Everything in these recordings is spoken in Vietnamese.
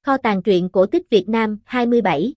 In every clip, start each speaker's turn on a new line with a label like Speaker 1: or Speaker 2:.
Speaker 1: Kho tàng truyện cổ tích Việt Nam 27.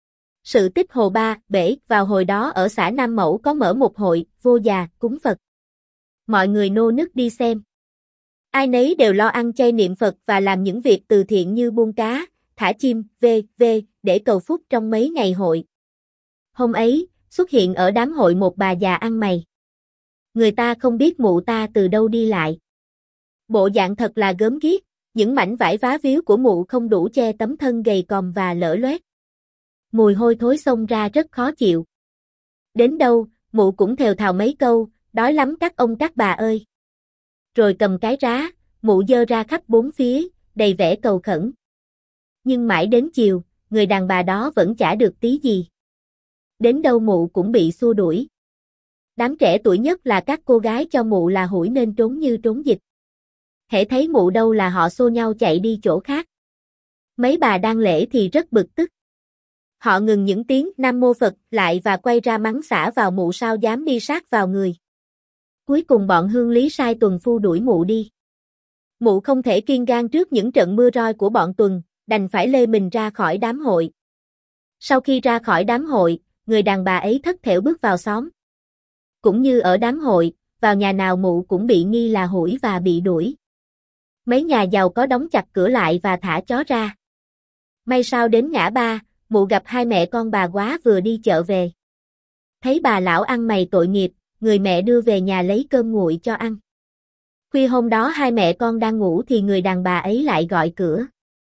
Speaker 1: Sự tích Hồ Ba Bể. Vào hồi đó ở xã Nam Mẫu có mở một hội vô già cúng Phật. Mọi người nô nức đi xem. Ai nấy đều lo ăn chay niệm Phật và làm những việc từ thiện như buôn cá, thả chim, v.v. để cầu phúc trong mấy ngày hội. Hôm ấy, xuất hiện ở đám hội một bà già ăn mày. Người ta không biết mụ ta từ đâu đi lại. Bộ dạng thật là gớm ghiếc, những mảnh vải vá víu của mụ không đủ che tấm thân gầy còm và lở loét. Mùi hôi thối xông ra rất khó chịu. Đến đâu, mụ cũng thều thào mấy câu, đói lắm các ông các bà ơi. Rồi cầm cái rá, mụ giơ ra khắp bốn phía, đầy vẻ cầu khẩn. Nhưng mãi đến chiều, người đàn bà đó vẫn chả được tí gì. Đến đâu mụ cũng bị xua đuổi. Đám trẻ tuổi nhất là các cô gái cho mụ là hủi nên trốn như trốn dịch. Hễ thấy mụ đâu là họ xô nhau chạy đi chỗ khác. Mấy bà đang lễ thì rất bực tức. Họ ngừng những tiếng Nam Mô Phật lại và quay ra mắng xả vào mụ sao dám đi sát vào người. Cuối cùng bọn hương lý sai tuần phu đuổi mụ đi. Mụ không thể kiên gan trước những trận mưa roi của bọn tuần, đành phải lê mình ra khỏi đám hội. Sau khi ra khỏi đám hội, người đàn bà ấy thất thểu bước vào xóm. Cũng như ở đám hội, vào nhà nào mụ cũng bị nghi là hủi và bị đuổi. Mấy nhà giàu có đóng chặt cửa lại và thả chó ra. May sao đến ngã ba, mụ gặp hai mẹ con bà quá vừa đi chợ về. Thấy bà lão ăn mày tội nghiệp, người mẹ đưa về nhà lấy cơm nguội cho ăn. Khuya hôm đó hai mẹ con đang ngủ thì người đàn bà ấy lại gọi cửa.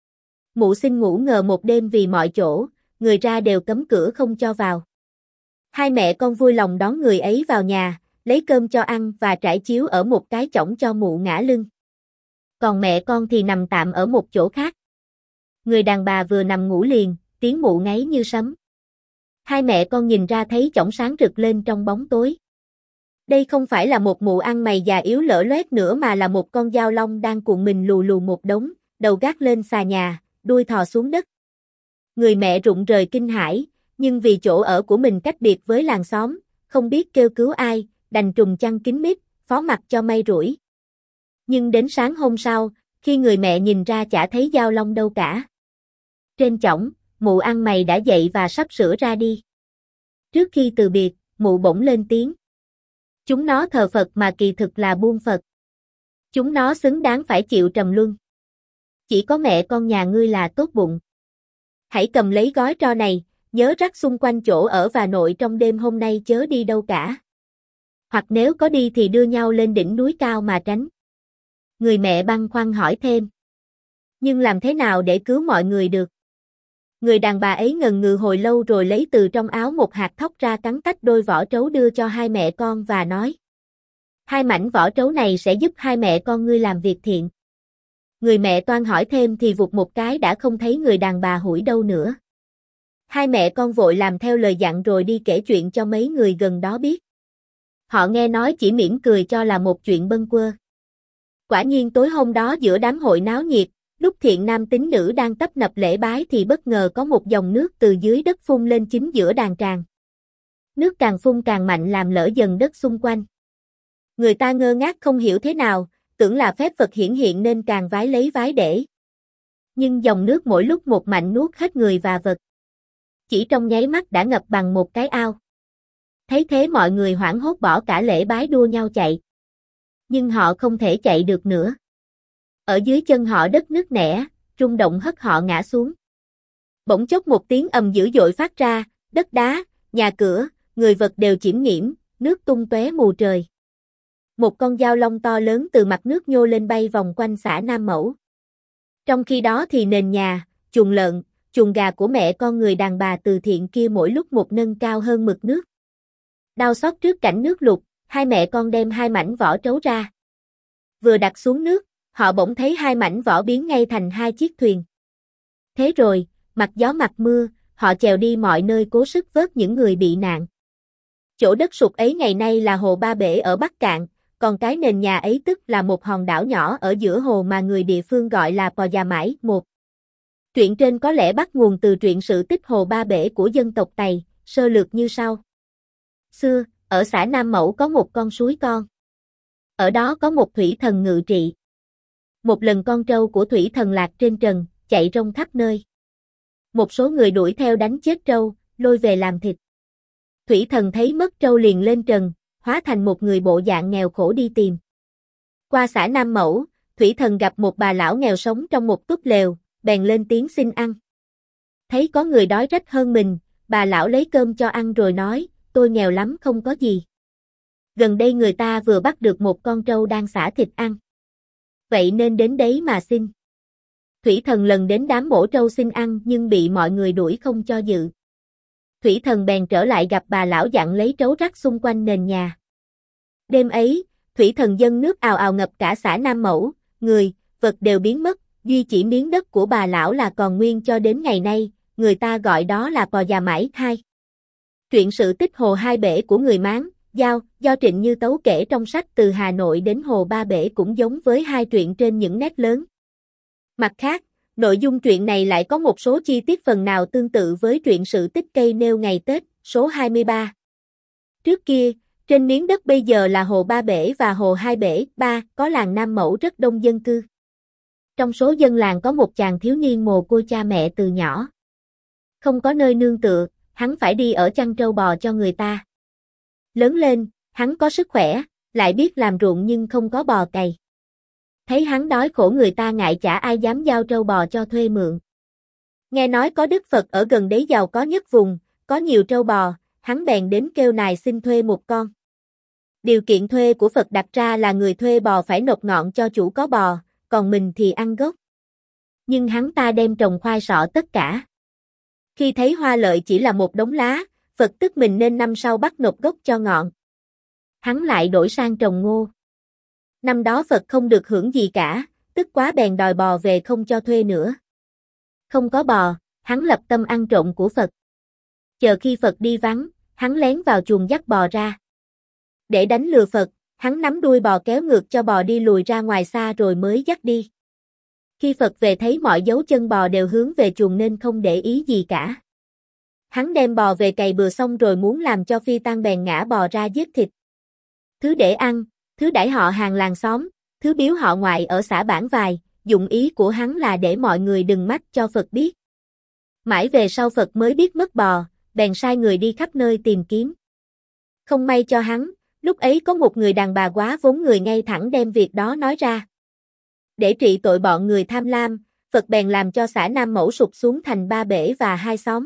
Speaker 1: Mụ xin ngủ ngờ một đêm vì mọi chỗ, người ra đều cấm cửa không cho vào. Hai mẹ con vui lòng đón người ấy vào nhà, lấy cơm cho ăn và trải chiếu ở một cái chõng cho mụ ngả lưng. Còn mẹ con thì nằm tạm ở một chỗ khác. Người đàn bà vừa nằm ngủ liền, tiếng mụ ngáy như sấm. Hai mẹ con nhìn ra thấy chõng sáng rực lên trong bóng tối. Đây không phải là một mụ ăn mày già yếu lở loét nữa mà là một con dao long đang cuộn mình lù lù một đống, đầu gác lên xà nhà, đuôi thò xuống đất. Người mẹ rụng rời kinh hãi, nhưng vì chỗ ở của mình cách biệt với làng xóm, không biết kêu cứu ai, đành trùm chăn kín mít, phó mặc cho may rủi. Nhưng đến sáng hôm sau, khi người mẹ nhìn ra chả thấy dao long đâu cả. Trên chõng, mụ ăn mày đã dậy và sắp sửa ra đi. Trước khi từ biệt, mụ bỗng lên tiếng. Chúng nó thờ Phật mà kỳ thực là buôn Phật. Chúng nó xứng đáng phải chịu trầm luân. Chỉ có mẹ con nhà ngươi là tốt bụng. Hãy cầm lấy gói tro này, nhớ rắc xung quanh chỗ ở và nội trong đêm hôm nay chớ đi đâu cả. Hoặc nếu có đi thì đưa nhau lên đỉnh núi cao mà tránh. Người mẹ băn khoăn hỏi thêm. Nhưng làm thế nào để cứu mọi người được? Người đàn bà ấy ngần ngừ hồi lâu rồi lấy từ trong áo một hạt thóc ra cắn tách đôi vỏ trấu đưa cho hai mẹ con và nói. Hai mảnh vỏ trấu này sẽ giúp hai mẹ con ngươi làm việc thiện. Người mẹ toan hỏi thêm thì vụt một cái đã không thấy người đàn bà hủi đâu nữa. Hai mẹ con vội làm theo lời dặn rồi đi kể chuyện cho mấy người gần đó biết. Họ nghe nói chỉ mỉm cười cho là một chuyện bâng quơ. Quả nhiên tối hôm đó giữa đám hội náo nhiệt, lúc thiện nam tín nữ đang tấp nập lễ bái thì bất ngờ có một dòng nước từ dưới đất phun lên chính giữa đàn tràng. Nước càng phun càng mạnh làm lở dần đất xung quanh. Người ta ngơ ngác không hiểu thế nào, tưởng là phép Phật hiển hiện nên càng vái lấy vái để. Nhưng dòng nước mỗi lúc một mạnh nuốt hết người và vật. Chỉ trong nháy mắt đã ngập bằng một cái ao. Thấy thế mọi người hoảng hốt bỏ cả lễ bái đua nhau chạy. Nhưng họ không thể chạy được nữa. Ở dưới chân họ đất nứt nẻ, rung động hất họ ngã xuống. Bỗng chốc một tiếng ầm dữ dội phát ra, đất đá, nhà cửa, người vật đều chiểm nghiễm, nước tung tóe mù trời. Một con dao long to lớn từ mặt nước nhô lên bay vòng quanh xã Nam Mẫu. Trong khi đó thì nền nhà, chuồng lợn, chuồng gà của mẹ con người đàn bà từ thiện kia mỗi lúc một nâng cao hơn mực nước. Đau xót trước cảnh nước lụt, hai mẹ con đem hai mảnh vỏ trấu ra. Vừa đặt xuống nước, họ bỗng thấy hai mảnh vỏ biến ngay thành hai chiếc thuyền. Thế rồi, mặc gió mặc mưa, họ chèo đi mọi nơi cố sức vớt những người bị nạn. Chỗ đất sụt ấy ngày nay là hồ Ba Bể ở Bắc Cạn, còn cái nền nhà ấy tức là một hòn đảo nhỏ ở giữa hồ mà người địa phương gọi là Pò Già Mãi. Truyện trên có lẽ bắt nguồn từ truyện sự tích Hồ Ba Bể của dân tộc Tày, sơ lược như sau. Xưa, ở xã Nam Mẫu có một con suối con. Ở đó có một thủy thần ngự trị. Một lần con trâu của thủy thần lạc trên trần, chạy rông khắp nơi. Một số người đuổi theo đánh chết trâu, lôi về làm thịt. Thủy Thần thấy mất trâu liền lên trần, hóa thành một người bộ dạng nghèo khổ đi tìm. Qua xã Nam Mẫu, Thủy Thần gặp một bà lão nghèo sống trong một túp lều, bèn lên tiếng xin ăn. Thấy có người đói rách hơn mình, bà lão lấy cơm cho ăn rồi nói, tôi nghèo lắm không có gì. Gần đây người ta vừa bắt được một con trâu đang xả thịt ăn. Vậy nên đến đấy mà xin. Thủy Thần lần đến đám mổ trâu xin ăn nhưng bị mọi người đuổi không cho dự. Thủy Thần bèn trở lại gặp bà lão dặn lấy trấu rắc xung quanh nền nhà. Đêm ấy, Thủy Thần dâng nước ào ào ngập cả xã Nam Mẫu, người, vật đều biến mất, duy chỉ miếng đất của bà lão là còn nguyên cho đến ngày nay, người ta gọi đó là Pò Già Mãi Hai. Truyện sự tích Hồ Hai Bể của người Mán, Dao, do Trịnh Như Tấu kể trong sách Từ Hà Nội đến Hồ Ba Bể cũng giống với hai truyện trên những nét lớn. Mặt khác, nội dung truyện này lại có một số chi tiết phần nào tương tự với truyện sự tích Cây Nêu Ngày Tết, số 23. Trước kia, trên miếng đất bây giờ là Hồ Ba Bể và Hồ Hai Bể, có làng Nam Mẫu rất đông dân cư. Trong số dân làng có một chàng thiếu niên mồ côi cha mẹ từ nhỏ. Không có nơi nương tựa, hắn phải đi ở chăn trâu bò cho người ta. Lớn lên, hắn có sức khỏe, lại biết làm ruộng nhưng không có bò cày. Thấy hắn đói khổ người ta ngại chả ai dám giao trâu bò cho thuê mượn. Nghe nói có Đức Phật ở gần đấy giàu có nhất vùng, có nhiều trâu bò, hắn bèn đến kêu nài xin thuê một con. Điều kiện thuê của Phật đặt ra là người thuê bò phải nộp ngọn cho chủ có bò, còn mình thì ăn gốc. Nhưng hắn ta đem trồng khoai sọ tất cả. Khi thấy hoa lợi chỉ là một đống lá, Phật tức mình nên năm sau bắt nộp gốc cho ngọn. Hắn lại đổi sang trồng ngô. Năm đó Phật không được hưởng gì cả, tức quá bèn đòi bò về không cho thuê nữa. Không có bò, hắn lập tâm ăn trộm của Phật. Chờ khi Phật đi vắng, hắn lén vào chuồng dắt bò ra. Để đánh lừa Phật, hắn nắm đuôi bò kéo ngược cho bò đi lùi ra ngoài xa rồi mới dắt đi. Khi Phật về thấy mọi dấu chân bò đều hướng về chuồng nên không để ý gì cả. Hắn đem bò về cày bừa xong rồi muốn làm cho phi tang bèn ngã bò ra giết thịt. Thứ để ăn, thứ đãi họ hàng làng xóm, thứ biếu họ ngoại ở xã Bản Vài, dụng ý của hắn là để mọi người đừng mách cho Phật biết. Mãi về sau Phật mới biết mất bò, bèn sai người đi khắp nơi tìm kiếm. Không may cho hắn, lúc ấy có một người đàn bà quá vốn người ngay thẳng đem việc đó nói ra. Để trị tội bọn người tham lam, Phật bèn làm cho xã Nam Mẫu sụp xuống thành 3 bể và 2 xóm.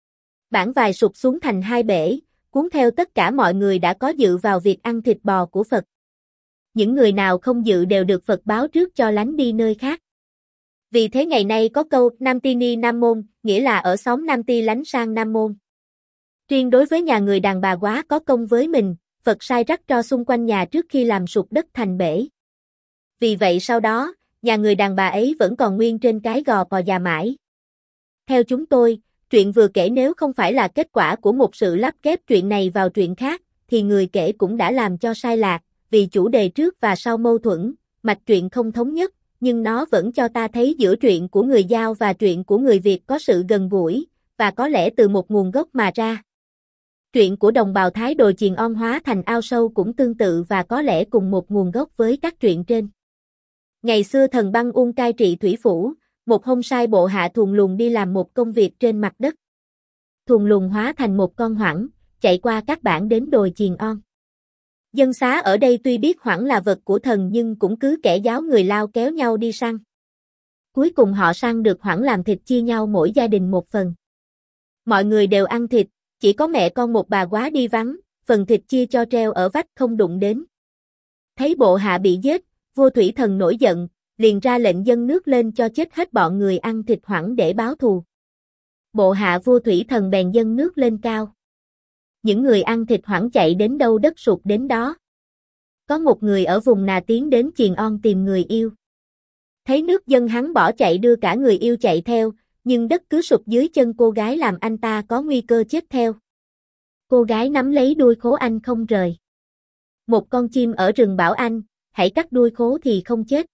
Speaker 1: Bản Vài sụp xuống thành 2 bể, cuốn theo tất cả mọi người đã có dự vào việc ăn thịt bò của Phật. Những người nào không dự đều được Phật báo trước cho lánh đi nơi khác. Vì thế ngày nay có câu Nam Ti Ni Nam Môn, nghĩa là ở xóm Nam Ti lánh sang Nam Môn. Riêng đối với nhà người đàn bà quá có công với mình, Phật sai rắc tro xung quanh nhà trước khi làm sụp đất thành bể. Vì vậy sau đó, nhà người đàn bà ấy vẫn còn nguyên trên cái gò Pò Già Mãi. Theo chúng tôi, truyện vừa kể nếu không phải là kết quả của một sự lắp ghép truyện này vào truyện khác, thì người kể cũng đã làm cho sai lạc, vì chủ đề trước và sau mâu thuẫn, mạch truyện không thống nhất, nhưng nó vẫn cho ta thấy giữa truyện của người Dao và truyện của người Việt có sự gần gũi, và có lẽ từ một nguồn gốc mà ra. Truyện của đồng bào Thái Đồi Chiền On hóa thành ao sâu cũng tương tự và có lẽ cùng một nguồn gốc với các truyện trên. Ngày xưa thần Băng Uông cai trị Thủy Phủ, một hôm sai bộ hạ Thuần Lùng đi làm một công việc trên mặt đất. Thuần Lùng hóa thành một con hoảng, chạy qua các bản đến đồi Chiền On. Dân xá ở đây tuy biết hoảng là vật của thần nhưng cũng cứ kẻ giáo người Lao kéo nhau đi săn. Cuối cùng họ săn được hoảng làm thịt chia nhau mỗi gia đình một phần. Mọi người đều ăn thịt, chỉ có mẹ con một bà quá đi vắng, phần thịt chia cho treo ở vách không đụng đến. Thấy bộ hạ bị giết, vua Thủy Thần nổi giận, liền ra lệnh dâng nước lên cho chết hết bọn người ăn thịt hoảng để báo thù. Bộ hạ vua Thủy Thần bèn dâng nước lên cao. Những người ăn thịt hoảng chạy đến đâu đất sụt đến đó. Có một người ở vùng Nà tiến đến Chiền On tìm người yêu. Thấy nước dâng hắn bỏ chạy đưa cả người yêu chạy theo, nhưng đất cứ sụp dưới chân cô gái làm anh ta có nguy cơ chết theo. Cô gái nắm lấy đuôi khố anh không rời. Một con chim ở rừng bảo anh, hãy cắt đuôi khố thì không chết.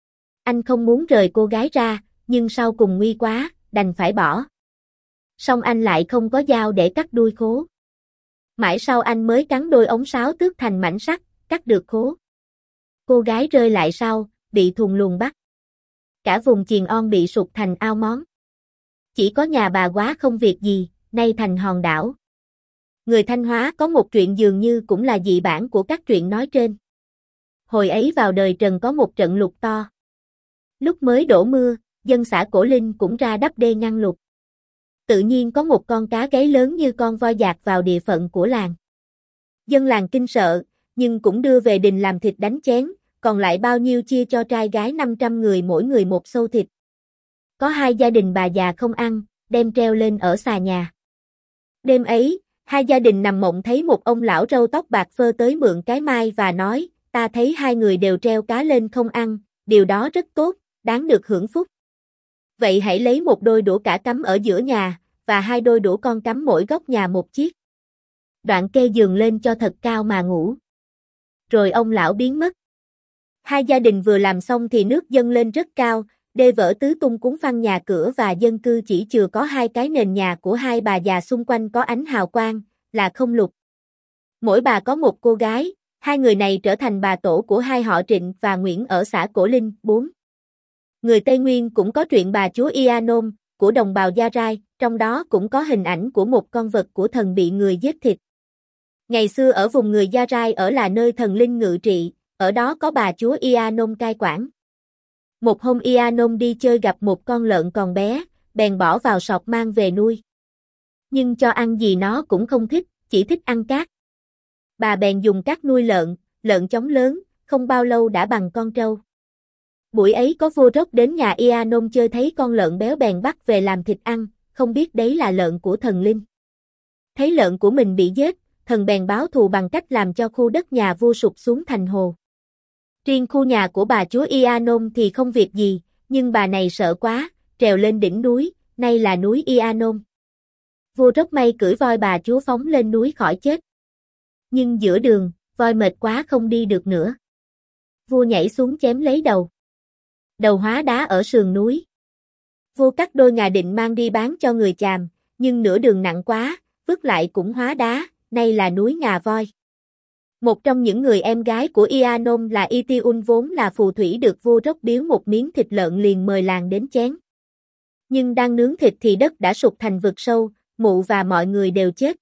Speaker 1: Anh không muốn rời cô gái ra, nhưng sau cùng nguy quá, đành phải bỏ. Xong anh lại không có dao để cắt đuôi khố. Mãi sau anh mới cắn đôi ống sáo tước thành mảnh sắt, cắt được khố. Cô gái rơi lại sau, bị Thuần Lùng bắt. Cả vùng Chiền On bị sụt thành ao món. Chỉ có nhà bà quá không việc gì, nay thành hòn đảo. Người Thanh Hóa có một chuyện dường như cũng là dị bản của các truyện nói trên. Hồi ấy vào đời Trần có một trận lụt to. Lúc mới đổ mưa, dân xã Cổ Linh cũng ra đắp đê ngăn lụt. Tự nhiên có một con cá gáy lớn như con voi dạt vào địa phận của làng. Dân làng kinh sợ, nhưng cũng đưa về đình làm thịt đánh chén, còn lại bao nhiêu chia cho trai gái 500 người mỗi người một xâu thịt. Có hai gia đình bà già không ăn, đem treo lên ở xà nhà. Đêm ấy, hai gia đình nằm mộng thấy một ông lão râu tóc bạc phơ tới mượn cái mai và nói, ta thấy hai người đều treo cá lên không ăn, điều đó rất tốt, đáng được hưởng phúc. Vậy hãy lấy một đôi đũa cả cắm ở giữa nhà, và hai đôi đũa con cắm mỗi góc nhà một chiếc. Đoạn kê giường lên cho thật cao mà ngủ. Rồi ông lão biến mất. Hai gia đình vừa làm xong thì nước dâng lên rất cao, đê vỡ tứ tung cuốn phăng nhà cửa và dân cư chỉ chừa có hai cái nền nhà của hai bà già xung quanh có ánh hào quang, là không lụt. Mỗi bà có một cô gái, hai người này trở thành bà tổ của hai họ Trịnh và Nguyễn ở xã Cổ Linh. 4. Người Tây Nguyên cũng có truyện bà chúa Ia Nôm, của đồng bào Gia Rai, trong đó cũng có hình ảnh của một con vật của thần bị người giết thịt. Ngày xưa ở vùng người Gia Rai ở là nơi thần linh ngự trị, ở đó có bà chúa Ia Nôm cai quản. Một hôm Ia Nôm đi chơi gặp một con lợn còn bé, bèn bỏ vào sọt mang về nuôi. Nhưng cho ăn gì nó cũng không thích, chỉ thích ăn cát. Bà bèn dùng cát nuôi lợn chóng lớn, không bao lâu đã bằng con trâu. Buổi ấy có vua Rốc đến nhà Ia Nôm chơi thấy con lợn béo bèn bắt về làm thịt ăn, không biết đấy là lợn của thần linh. Thấy lợn của mình bị giết, thần bèn báo thù bằng cách làm cho khu đất nhà vua sụp xuống thành hồ. Riêng khu nhà của bà chúa Ia Nôm thì không việc gì, nhưng bà này sợ quá, trèo lên đỉnh núi, nay là núi Ia Nôm. Vua Rốc may cưỡi voi bà chúa phóng lên núi khỏi chết. Nhưng giữa đường, voi mệt quá không đi được nữa. Vua nhảy xuống chém lấy đầu. Đầu hóa đá ở sườn núi. Vua cắt đôi ngà định mang đi bán cho người chàm, nhưng nửa đường nặng quá, vứt lại cũng hóa đá, nay là núi Ngà Voi. Một trong những người em gái của Ia Nôm là Itiun vốn là phù thủy được vua Rốc biếu một miếng thịt lợn liền mời làng đến chén. Nhưng đang nướng thịt thì đất đã sụt thành vực sâu, mụ và mọi người đều chết.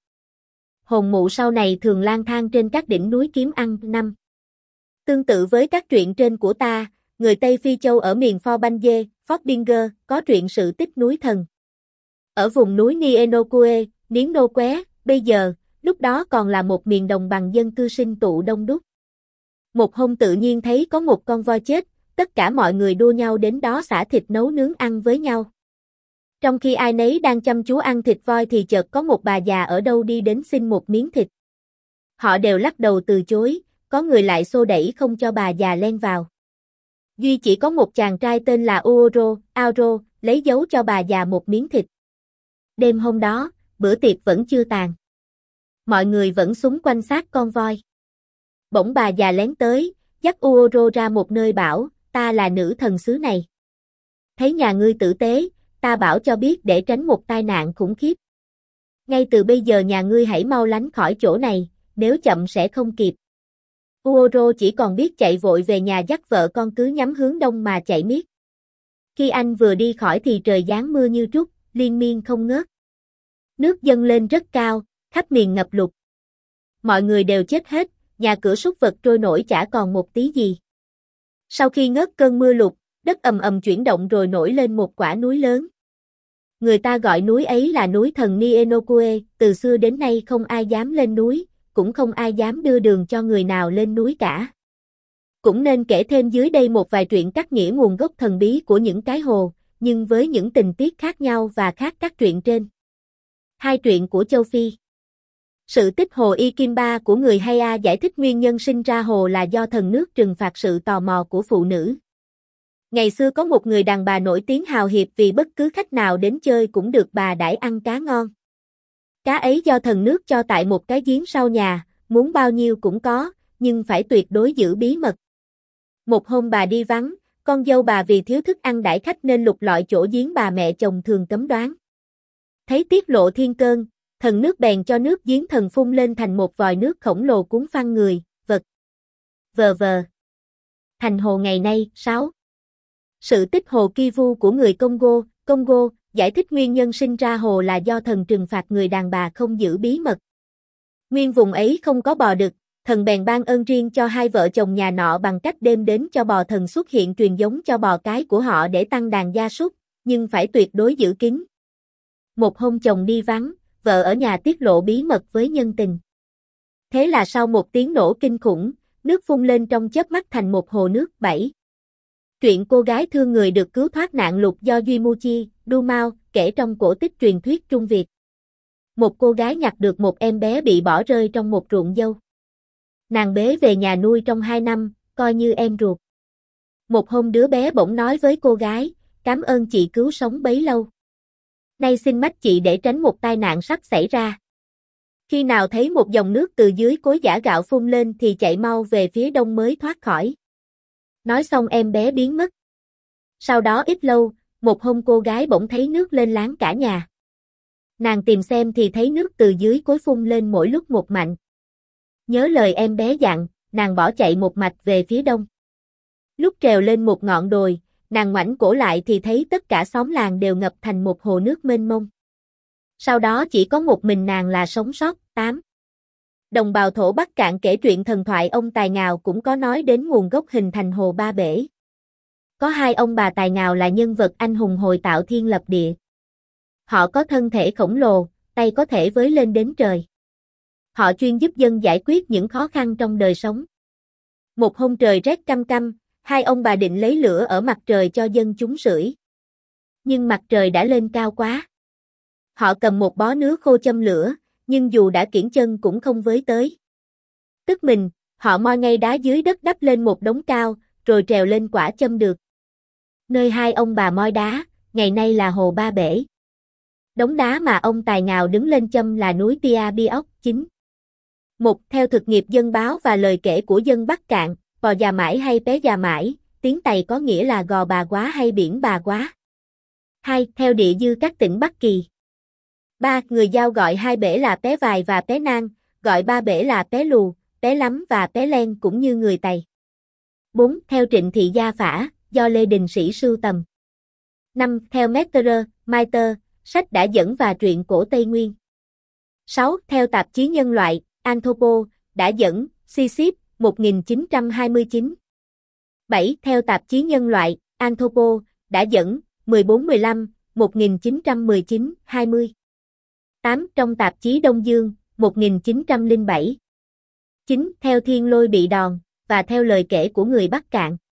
Speaker 1: Hồn mụ sau này thường lang thang trên các đỉnh núi kiếm ăn. 5. Tương tự với các truyện trên của ta, người Tây Phi Châu ở miền Forbanje, Fordbinger, có truyện sự tích núi thần. Ở vùng núi Nienokue, Niến Nô Qué, bây giờ, lúc đó còn là một miền đồng bằng dân cư sinh tụ đông đúc. Một hôm tự nhiên thấy có một con voi chết, tất cả mọi người đua nhau đến đó xả thịt nấu nướng ăn với nhau. Trong khi ai nấy đang chăm chú ăn thịt voi thì chợt có một bà già ở đâu đi đến xin một miếng thịt. Họ đều lắc đầu từ chối, có người lại xô đẩy không cho bà già len vào. Duy chỉ có một chàng trai tên là Auro, lấy dấu cho bà già một miếng thịt. Đêm hôm đó, bữa tiệc vẫn chưa tàn. Mọi người vẫn xúm quanh xác con voi. Bỗng bà già lén tới, dắt Uoro ra một nơi bảo, ta là nữ thần xứ này. Thấy nhà ngươi tử tế, ta bảo cho biết để tránh một tai nạn khủng khiếp. Ngay từ bây giờ nhà ngươi hãy mau lánh khỏi chỗ này, nếu chậm sẽ không kịp. Uoro chỉ còn biết chạy vội về nhà dắt vợ con cứ nhắm hướng đông mà chạy miết. Khi anh vừa đi khỏi thì trời giáng mưa như trút, liên miên không ngớt. Nước dâng lên rất cao, khắp miền ngập lụt. Mọi người đều chết hết, nhà cửa súc vật trôi nổi chả còn một tí gì. Sau khi ngớt cơn mưa lụt, đất ầm ầm chuyển động rồi nổi lên một quả núi lớn. Người ta gọi núi ấy là núi thần Nienokue, từ xưa đến nay không ai dám lên núi, cũng không ai dám đưa đường cho người nào lên núi cả. Cũng nên kể thêm dưới đây một vài truyện cắt nghĩa nguồn gốc thần bí của những cái hồ, nhưng với những tình tiết khác nhau và khác các truyện trên. Hai truyện của châu Phi. Sự tích hồ Ikimba của người Haya giải thích nguyên nhân sinh ra hồ là do thần nước trừng phạt sự tò mò của phụ nữ. Ngày xưa có một người đàn bà nổi tiếng hào hiệp vì bất cứ khách nào đến chơi cũng được bà đãi ăn cá ngon. Cá ấy do thần nước cho tại một cái giếng sau nhà, muốn bao nhiêu cũng có, nhưng phải tuyệt đối giữ bí mật. Một hôm bà đi vắng, con dâu bà vì thiếu thức ăn đãi khách nên lục lọi chỗ giếng bà mẹ chồng thường cấm đoán. Thấy tiết lộ thiên cơn, thần nước bèn cho nước giếng thần phun lên thành một vòi nước khổng lồ cuốn phăng người, vật. Vờ. Thành hồ ngày nay. 6. Sự tích hồ Kivu của người Congo, Congo, giải thích nguyên nhân sinh ra hồ là do thần trừng phạt người đàn bà không giữ bí mật. Nguyên vùng ấy không có bò đực, thần bèn ban ơn riêng cho hai vợ chồng nhà nọ bằng cách đêm đến cho bò thần xuất hiện truyền giống cho bò cái của họ để tăng đàn gia súc, nhưng phải tuyệt đối giữ kín. Một hôm chồng đi vắng, vợ ở nhà tiết lộ bí mật với nhân tình. Thế là sau một tiếng nổ kinh khủng, nước phun lên trong chớp mắt thành một hồ nước. 7. Truyện cô gái thương người được cứu thoát nạn lụt do Duy Muchi, Du Mao, kể trong cổ tích truyền thuyết Trung Việt. Một cô gái nhặt được một em bé bị bỏ rơi trong một ruộng dâu. Nàng bế về nhà nuôi trong 2 năm, coi như em ruột. Một hôm đứa bé bỗng nói với cô gái, cảm ơn chị cứu sống bấy lâu. Nay xin mách chị để tránh một tai nạn sắp xảy ra. Khi nào thấy một dòng nước từ dưới cối giã gạo phun lên thì chạy mau về phía đông mới thoát khỏi. Nói xong em bé biến mất. Sau đó ít lâu, một hôm cô gái bỗng thấy nước lên láng cả nhà. Nàng tìm xem thì thấy nước từ dưới cối phun lên mỗi lúc một mạnh. Nhớ lời em bé dặn, nàng bỏ chạy một mạch về phía đông. Lúc trèo lên một ngọn đồi, nàng ngoảnh cổ lại thì thấy tất cả xóm làng đều ngập thành một hồ nước mênh mông. Sau đó chỉ có một mình nàng là sống sót. 8. Đồng bào thổ Bắc Cạn kể truyện thần thoại ông Tài Ngào cũng có nói đến nguồn gốc hình thành hồ Ba Bể. Có hai ông bà Tài Ngào là nhân vật anh hùng hồi tạo thiên lập địa. Họ có thân thể khổng lồ, tay có thể với lên đến trời. Họ chuyên giúp dân giải quyết những khó khăn trong đời sống. Một hôm trời rét căm căm, hai ông bà định lấy lửa ở mặt trời cho dân chúng sưởi. Nhưng mặt trời đã lên cao quá. Họ cầm một bó nước khô châm lửa, nhưng dù đã kiễng chân cũng không với tới. Tức mình, họ moi ngay đá dưới đất đắp lên một đống cao, rồi trèo lên quả châm được. Nơi hai ông bà moi đá, ngày nay là hồ Ba Bể. Đống đá mà ông Tài Ngào đứng lên châm là núi Pia Bióc. 9. Một, theo thực nghiệp dân báo và lời kể của dân Bắc Cạn, Pò Già Mãi hay Pé Già Mãi, tiếng Tày có nghĩa là gò bà quá hay biển bà quá. 2. Theo địa dư các tỉnh Bắc Kỳ. 3. Người Dao gọi hai bể là Pé Vài và Pé Nang, gọi ba bể là Pé Lù, Pé Lắm và Pé Len cũng như người Tày. 4. Theo Trịnh Thị Gia Phả, do Lê Đình Sĩ sưu tầm. 5. Theo Metterer, Maiter, sách đã dẫn và truyện cổ Tây Nguyên. 6. Theo tạp chí Nhân loại, Anthropo, đã dẫn, Sisyp, 1929. 7. Theo tạp chí Nhân loại, Anthropo, đã dẫn, 14-15, 1919-20. 8. Trong tạp chí Đông Dương, 1907. 9. Theo Thiên Lôi Bị Đòn, và theo lời kể của người Bắc Cạn.